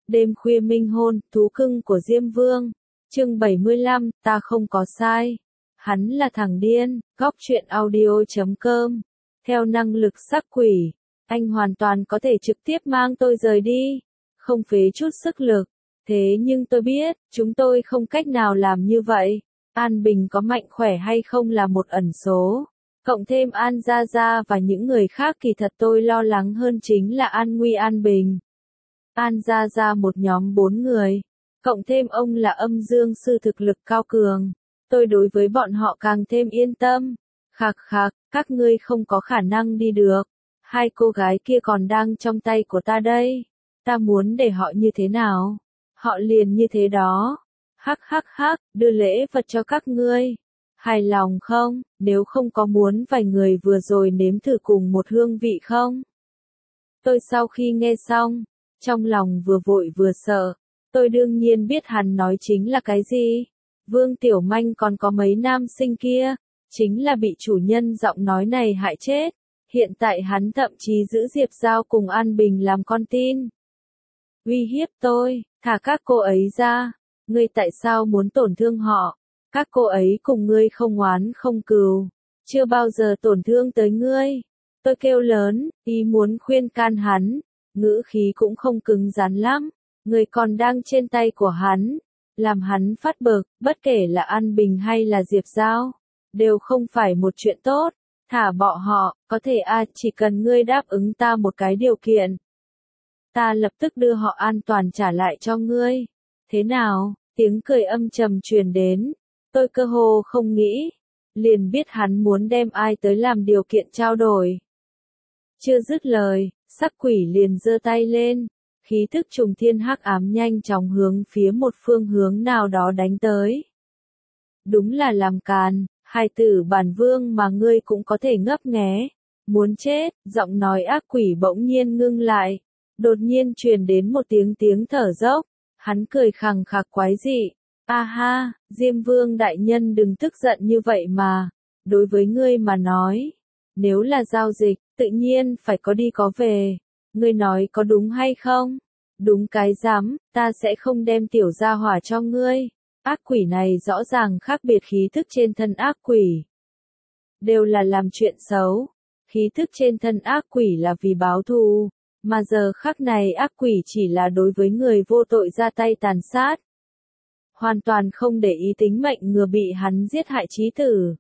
Đêm khuya minh hôn, thú cưng của Diêm Vương. Chương 75, ta không có sai. Hắn là thằng điên. Góc truyện audio.com. Theo năng lực sắc quỷ, anh hoàn toàn có thể trực tiếp mang tôi rời đi, không phế chút sức lực. Thế nhưng tôi biết, chúng tôi không cách nào làm như vậy. An Bình có mạnh khỏe hay không là một ẩn số. Cộng thêm An Gia Gia và những người khác, kỳ thật tôi lo lắng hơn chính là an nguy An Bình. An Gia Gia một nhóm 4 người, cộng thêm ông là âm dương sư thực lực cao cường. Tôi đối với bọn họ càng thêm yên tâm. Khạc khạc, các ngươi không có khả năng đi được. Hai cô gái kia còn đang trong tay của ta đây. Ta muốn để họ như thế nào? Họ liền như thế đó. Hắc hắc hắc, đưa lễ vật cho các ngươi. Hài lòng không? Nếu không có muốn vài người vừa rồi nếm thử cùng một hương vị không? Tôi sau khi nghe xong, trong lòng vừa vội vừa sợ. Tôi đương nhiên biết hắn nói chính là cái gì. Vương Tiểu Manh còn có mấy nam sinh kia, chính là bị chủ nhân giọng nói này hại chết. Hiện tại hắn thậm chí giữ Diệp Giao cùng An Bình làm con tin. Uy hiếp tôi, thả các cô ấy ra. Ngươi tại sao muốn tổn thương họ? Các cô ấy cùng ngươi không oán không cừu, chưa bao giờ tổn thương tới ngươi. Tôi kêu lớn, ý muốn khuyên can hắn, ngữ khí cũng không cứng rắn lắm. Người còn đang trên tay của hắn, làm hắn phát bực, bất kể là An Bình hay là Diệp Giao, đều không phải một chuyện tốt. Thả bỏ họ, có thể chỉ cần ngươi đáp ứng ta một cái điều kiện. Ta lập tức đưa họ an toàn trả lại cho ngươi. Thế nào? Tiếng cười âm trầm truyền đến. Tôi cơ hồ không nghĩ, liền biết hắn muốn đem ai tới làm điều kiện trao đổi. Chưa dứt lời, sắc quỷ liền giơ tay lên, khí thức trùng thiên hắc ám nhanh chóng hướng phía một phương hướng nào đó đánh tới. Đúng là làm càn, hài tử bản vương mà ngươi cũng có thể ngấp nghé. Muốn chết, giọng nói ác quỷ bỗng nhiên ngưng lại. Đột nhiên truyền đến một tiếng thở dốc. Hắn cười khằng khặc quái dị. A ha, Diêm Vương đại nhân đừng tức giận như vậy mà. Đối với ngươi mà nói, nếu là giao dịch, tự nhiên phải có đi có về. Ngươi nói có đúng hay không? Đúng cái rắm, ta sẽ không đem tiểu gia hỏa cho ngươi. Ác quỷ này rõ ràng khác biệt khí thức trên thân ác quỷ. Đều là làm chuyện xấu. Khí thức trên thân ác quỷ là vì báo thù, mà giờ khắc này ác quỷ chỉ là đối với người vô tội ra tay tàn sát. Hoàn toàn không để ý tính mệnh ngừa bị hắn giết hại chí tử.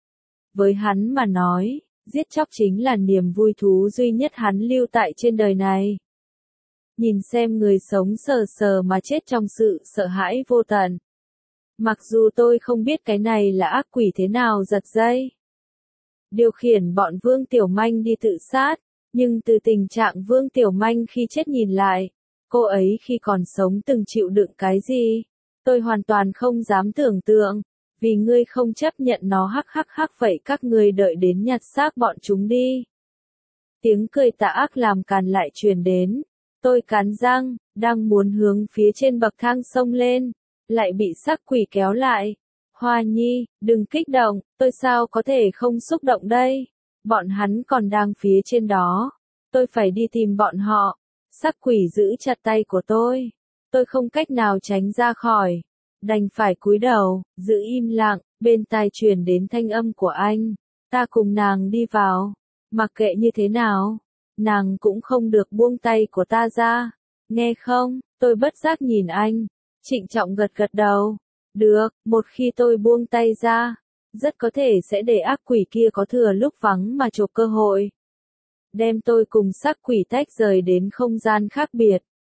Với hắn mà nói, giết chóc chính là niềm vui thú duy nhất hắn lưu tại trên đời này. Nhìn xem người sống sờ sờ mà chết trong sự sợ hãi vô tận. Mặc dù tôi không biết cái này là ác quỷ thế nào giật dây. Điều khiển bọn Vương Tiểu Manh đi tự sát, nhưng từ tình trạng Vương Tiểu Manh khi chết nhìn lại, cô ấy khi còn sống từng chịu đựng cái gì, tôi hoàn toàn không dám tưởng tượng. Vì ngươi không chấp nhận nó hắc hắc hắc vậy các ngươi đợi đến nhặt xác bọn chúng đi. Tiếng cười tà ác làm càn lại truyền đến. Tôi cắn răng, đang muốn hướng phía trên bậc thang xông lên, lại bị sắc quỷ kéo lại. Hoa Nhi, đừng kích động, tôi sao có thể không xúc động đây? Bọn hắn còn đang phía trên đó. Tôi phải đi tìm bọn họ. Sắc quỷ giữ chặt tay của tôi. Tôi không cách nào tránh ra khỏi. Đành phải cúi đầu, giữ im lặng, bên tai truyền đến thanh âm của anh. Ta cùng nàng đi vào. Mặc kệ như thế nào, nàng cũng không được buông tay của ta ra. Nghe không? Tôi bất giác nhìn anh. Trịnh trọng gật gật đầu. Được, một khi tôi buông tay ra, rất có thể sẽ để ác quỷ kia có thừa lúc vắng mà chộp cơ hội. Đem tôi cùng sắc quỷ tách rời đến không gian khác biệt.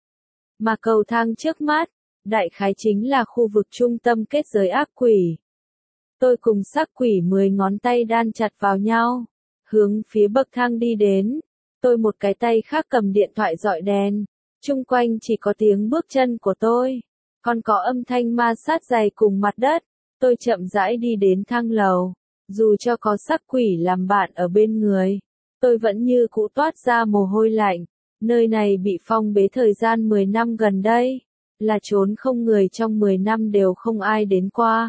Mà cầu thang trước mắt, đại khái chính là khu vực trung tâm kết giới ác quỷ. Tôi cùng sắc quỷ 10 ngón tay đan chặt vào nhau, hướng phía bậc thang đi đến. Tôi một cái tay khác cầm điện thoại dọi đèn, chung quanh chỉ có tiếng bước chân của tôi, còn có âm thanh ma sát dày cùng mặt đất. Tôi chậm rãi đi đến thang lầu, dù cho có sắc quỷ làm bạn ở bên người, tôi vẫn như cũ toát ra mồ hôi lạnh. Nơi này bị phong bế thời gian 10 năm gần đây, là trốn không người trong 10 năm đều không ai đến qua.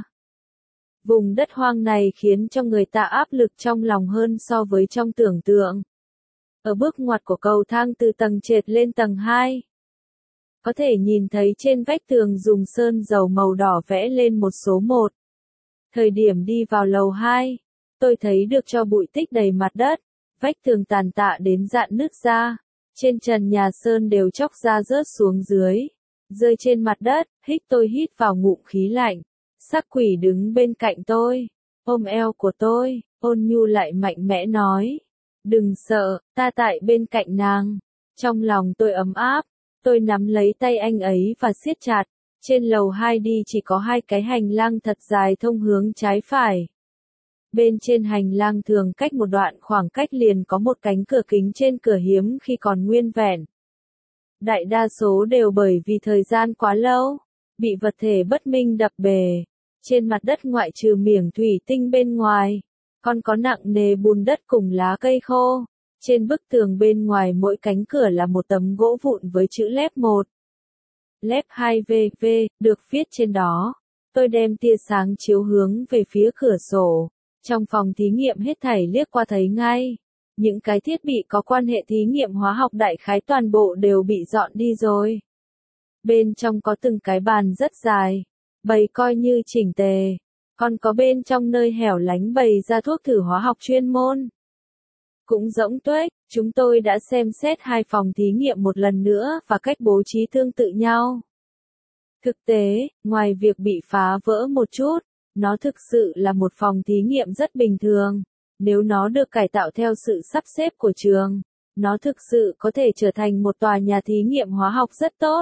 Vùng đất hoang này khiến cho người ta áp lực trong lòng hơn so với trong tưởng tượng. Ở bước ngoặt của cầu thang từ tầng trệt lên tầng 2, Có thể nhìn thấy trên vách tường dùng sơn dầu màu đỏ vẽ lên một số 1. Thời điểm đi vào lầu 2, tôi thấy được tro bụi tích đầy mặt đất, vách tường tàn tạ đến rạn nứt ra, trên trần nhà sơn đều chóc ra rớt xuống dưới, rơi trên mặt đất, tôi hít vào ngụm khí lạnh. Sắc quỷ đứng bên cạnh tôi, ôm eo của tôi, ôn nhu lại mạnh mẽ nói, đừng sợ, ta tại bên cạnh nàng. Trong lòng tôi ấm áp, tôi nắm lấy tay anh ấy và siết chặt. Trên lầu 2 đi chỉ có 2 cái hành lang thật dài thông hướng trái phải. Bên trên hành lang thường cách một đoạn khoảng cách liền có một cánh cửa kính trên cửa hiếm khi còn nguyên vẹn. Đại đa số đều bởi vì thời gian quá lâu, bị vật thể bất minh đập bể. Trên mặt đất ngoại trừ miếng thủy tinh bên ngoài, còn có nặng nề bùn đất cùng lá cây khô. Trên bức tường bên ngoài mỗi cánh cửa là một tấm gỗ vụn với chữ lép 1. Lép 2VV, được viết trên đó. Tôi đem tia sáng chiếu hướng về phía cửa sổ. Trong phòng thí nghiệm hết thảy liếc qua thấy ngay. Những cái thiết bị có quan hệ thí nghiệm hóa học đại khái toàn bộ đều bị dọn đi rồi. Bên trong có từng cái bàn rất dài, bày coi như chỉnh tề. Còn có bên trong nơi hẻo lánh bày ra thuốc thử hóa học chuyên môn. Cũng rỗng tuếch, chúng tôi đã xem xét 2 phòng thí nghiệm một lần nữa và cách bố trí tương tự nhau. Thực tế, ngoài việc bị phá vỡ một chút, nó thực sự là một phòng thí nghiệm rất bình thường. Nếu nó được cải tạo theo sự sắp xếp của trường, nó thực sự có thể trở thành một tòa nhà thí nghiệm hóa học rất tốt.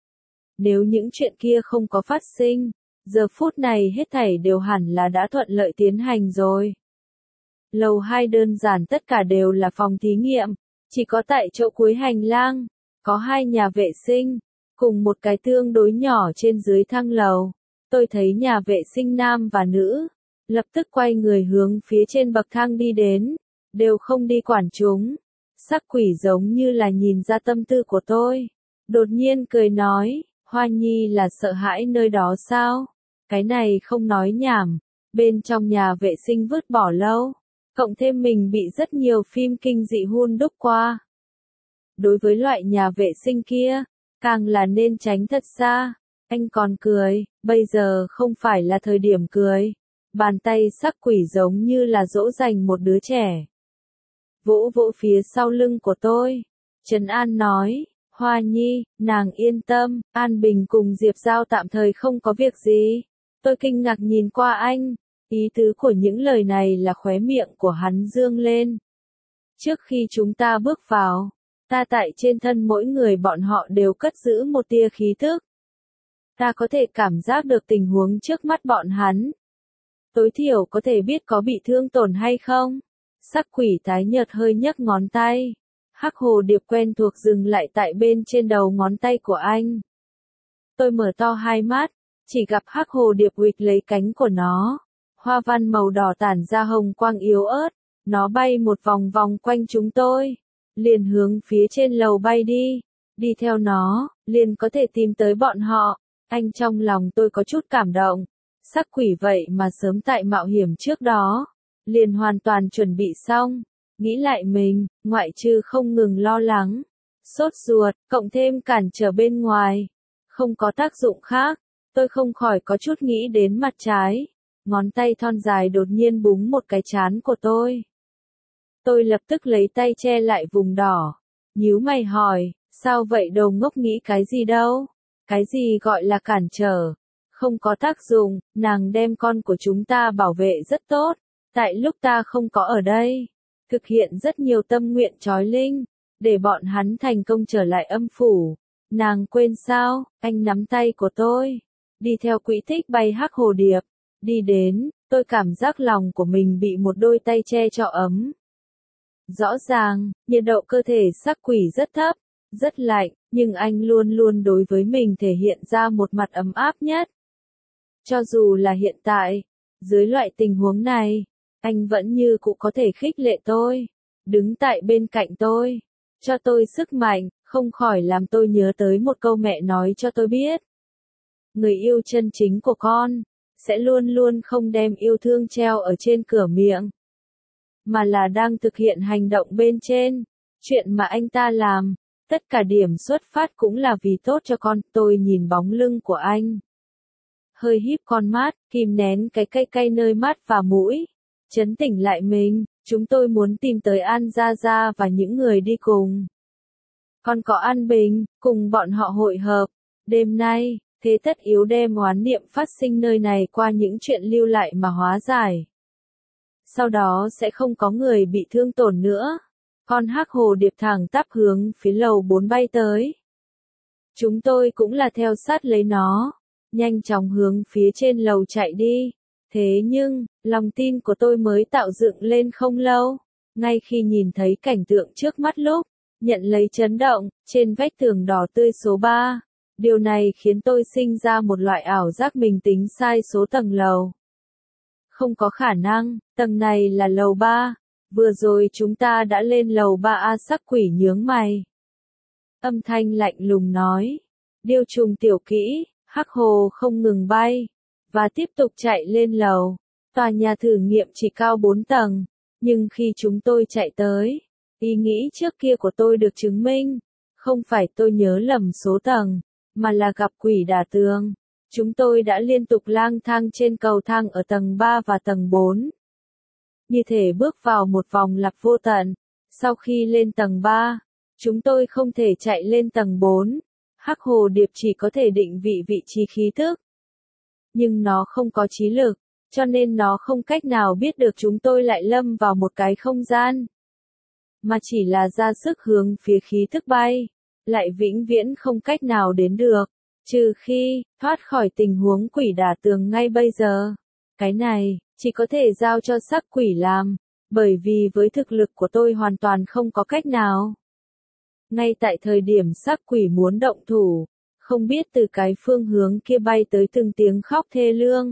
Nếu những chuyện kia không có phát sinh, giờ phút này hết thảy đều hẳn là đã thuận lợi tiến hành rồi. Lầu 2 đơn giản tất cả đều là phòng thí nghiệm, chỉ có tại chỗ cuối hành lang, có 2 nhà vệ sinh, cùng một cái tương đối nhỏ trên dưới thang lầu. Tôi thấy nhà vệ sinh nam và nữ, lập tức quay người hướng phía trên bậc thang đi đến, đều không đi quản chúng. Sắc quỷ giống như là nhìn ra tâm tư của tôi, đột nhiên cười nói, Hoa Nhi là sợ hãi nơi đó sao? Cái này không nói nhảm, bên trong nhà vệ sinh vứt bỏ lâu. Cộng thêm mình bị rất nhiều phim kinh dị hun đúc qua. Đối với loại nhà vệ sinh kia, càng là nên tránh thật xa. Anh còn cười, bây giờ không phải là thời điểm cười. Bàn tay sắc quỷ giống như là dỗ dành một đứa trẻ. Vỗ vỗ phía sau lưng của tôi. Trấn An nói, Hoa Nhi, nàng yên tâm, An Bình cùng Diệp Giao tạm thời không có việc gì. Tôi kinh ngạc nhìn qua anh. Ý tứ của những lời này là khóe miệng của hắn dương lên. Trước khi chúng ta bước vào, ta tại trên thân mỗi người bọn họ đều cất giữ một tia khí thức. Ta có thể cảm giác được tình huống trước mắt bọn hắn. Tối thiểu có thể biết có bị thương tổn hay không. Sắc quỷ tái nhợt hơi nhấc ngón tay. Hắc hồ điệp quen thuộc dừng lại tại bên trên đầu ngón tay của anh. Tôi mở to hai mắt, chỉ gặp hắc hồ điệp huỵch lấy cánh của nó. Hoa văn màu đỏ tản ra hồng quang yếu ớt, nó bay một vòng vòng quanh chúng tôi, liền hướng phía trên lầu bay đi, đi theo nó, liền có thể tìm tới bọn họ. Anh trong lòng tôi có chút cảm động, sắc quỷ vậy mà sớm tại mạo hiểm trước đó, liền hoàn toàn chuẩn bị xong, nghĩ lại mình, ngoại trừ không ngừng lo lắng, sốt ruột, cộng thêm cản trở bên ngoài, không có tác dụng khác, tôi không khỏi có chút nghĩ đến mặt trái. Ngón tay thon dài đột nhiên búng một cái trán của tôi. Tôi lập tức lấy tay che lại vùng đỏ. Nhíu mày hỏi, sao vậy đồ ngốc nghĩ cái gì đâu? Cái gì gọi là cản trở? Không có tác dụng, nàng đem con của chúng ta bảo vệ rất tốt. Tại lúc ta không có ở đây, thực hiện rất nhiều tâm nguyện chói linh, để bọn hắn thành công trở lại âm phủ. Nàng quên sao? Anh nắm tay của tôi, đi theo quỹ tích bay hắc hồ điệp. Đi đến, tôi cảm giác lòng của mình bị một đôi tay che cho ấm. Rõ ràng, nhiệt độ cơ thể sắc quỷ rất thấp, rất lạnh, nhưng anh luôn luôn đối với mình thể hiện ra một mặt ấm áp nhất. Cho dù là hiện tại, dưới loại tình huống này, anh vẫn như cũng có thể khích lệ tôi, đứng tại bên cạnh tôi, cho tôi sức mạnh, không khỏi làm tôi nhớ tới một câu mẹ nói cho tôi biết. Người yêu chân chính của con sẽ luôn luôn không đem yêu thương treo ở trên cửa miệng, mà là đang thực hiện hành động bên trên. Chuyện mà anh ta làm, Tất cả điểm xuất phát cũng là vì tốt cho con. Tôi nhìn bóng lưng của anh. Hơi híp con mắt, kìm nén cái cay cay nơi mắt và mũi. Trấn tĩnh lại mình, chúng tôi muốn tìm tới An Gia Gia và những người đi cùng. Còn có An Bình, cùng bọn họ hội hợp. Đêm nay, thế tất yếu đem oán niệm phát sinh nơi này qua những chuyện lưu lại mà hóa giải. Sau đó sẽ không có người bị thương tổn nữa. Con hắc hồ điệp thẳng tắp hướng phía lầu 4 bay tới. Chúng tôi cũng là theo sát lấy nó, nhanh chóng hướng phía trên lầu chạy đi. Thế nhưng, lòng tin của tôi mới tạo dựng lên không lâu. Ngay khi nhìn thấy cảnh tượng trước mắt lúc, nhận lấy chấn động, trên vách tường đỏ tươi số 3. Điều này khiến tôi sinh ra một loại ảo giác mình tính sai số tầng lầu. Không có khả năng, tầng này là lầu 3. Vừa rồi chúng ta đã lên lầu 3A. Sắc quỷ nhướng mày. Âm thanh lạnh lùng nói. Điêu trùng tiểu kỹ, hắc hồ không ngừng bay. Và tiếp tục chạy lên lầu. Tòa nhà thử nghiệm chỉ cao 4 tầng. Nhưng khi chúng tôi chạy tới, ý nghĩ trước kia của tôi được chứng minh. Không phải tôi nhớ lầm số tầng, mà là gặp quỷ đả tường. Chúng tôi đã liên tục lang thang trên cầu thang ở tầng 3 và tầng 4. Như thể bước vào một vòng lặp vô tận. Sau khi lên tầng 3, chúng tôi không thể chạy lên tầng 4. Hắc hồ điệp chỉ có thể định vị trí khí thức. Nhưng nó không có trí lực, cho nên nó không cách nào biết được chúng tôi lại lâm vào một cái không gian. Mà chỉ là ra sức hướng phía khí thức bay, lại vĩnh viễn không cách nào đến được. Trừ khi, thoát khỏi tình huống quỷ đả tường ngay bây giờ. Cái này, chỉ có thể giao cho sắc quỷ làm, bởi vì với thực lực của tôi hoàn toàn không có cách nào. Ngay tại thời điểm sắc quỷ muốn động thủ, không biết từ cái phương hướng kia bay tới từng tiếng khóc thê lương.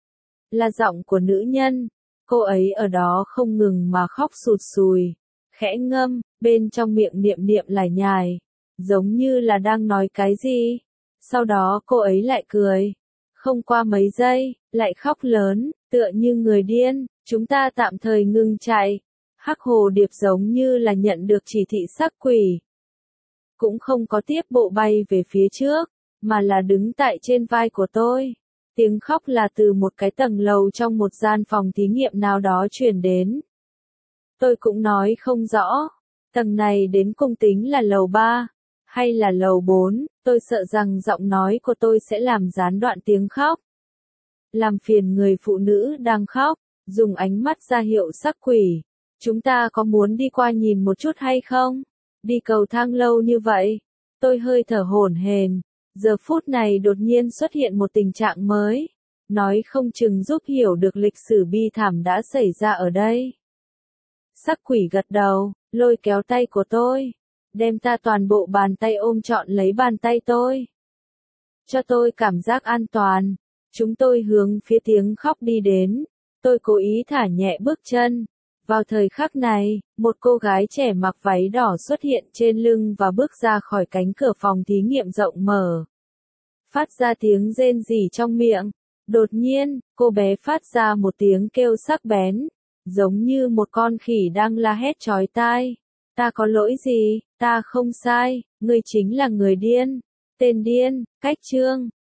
Là giọng của nữ nhân, cô ấy ở đó không ngừng mà khóc sụt sùi, khẽ ngâm, bên trong miệng niệm niệm lải nhải, giống như là đang nói cái gì. Sau đó cô ấy lại cười. Không qua mấy giây, lại khóc lớn, tựa như người điên. Chúng ta tạm thời ngừng chạy. Hắc hồ điệp giống như là nhận được chỉ thị sắc quỷ. Cũng không có tiếp bộ bay về phía trước, mà là đứng tại trên vai của tôi. Tiếng khóc là từ một cái tầng lầu trong một gian phòng thí nghiệm nào đó truyền đến. Tôi cũng nói không rõ, tầng này đến cùng tính là lầu 3, hay là lầu 4, tôi sợ rằng giọng nói của tôi sẽ làm gián đoạn tiếng khóc. Làm phiền người phụ nữ đang khóc, dùng ánh mắt ra hiệu sắc quỷ. Chúng ta có muốn đi qua nhìn một chút hay không? Đi cầu thang lâu như vậy, tôi hơi thở hổn hển. Giờ phút này đột nhiên xuất hiện một tình trạng mới, nói không chừng giúp hiểu được lịch sử bi thảm đã xảy ra ở đây. Sắc quỷ gật đầu, lôi kéo tay của tôi, đem ta toàn bộ bàn tay ôm trọn lấy bàn tay tôi. Cho tôi cảm giác an toàn, chúng tôi hướng phía tiếng khóc đi đến, tôi cố ý thả nhẹ bước chân. Vào thời khắc này, một cô gái trẻ mặc váy đỏ xuất hiện trên lưng và bước ra khỏi cánh cửa phòng thí nghiệm rộng mở. Phát ra tiếng rên rỉ trong miệng. Đột nhiên, cô bé phát ra một tiếng kêu sắc bén, giống như một con khỉ đang la hét chói tai. Ta có lỗi gì, ta không sai, ngươi chính là người điên. Tên điên, cách chương.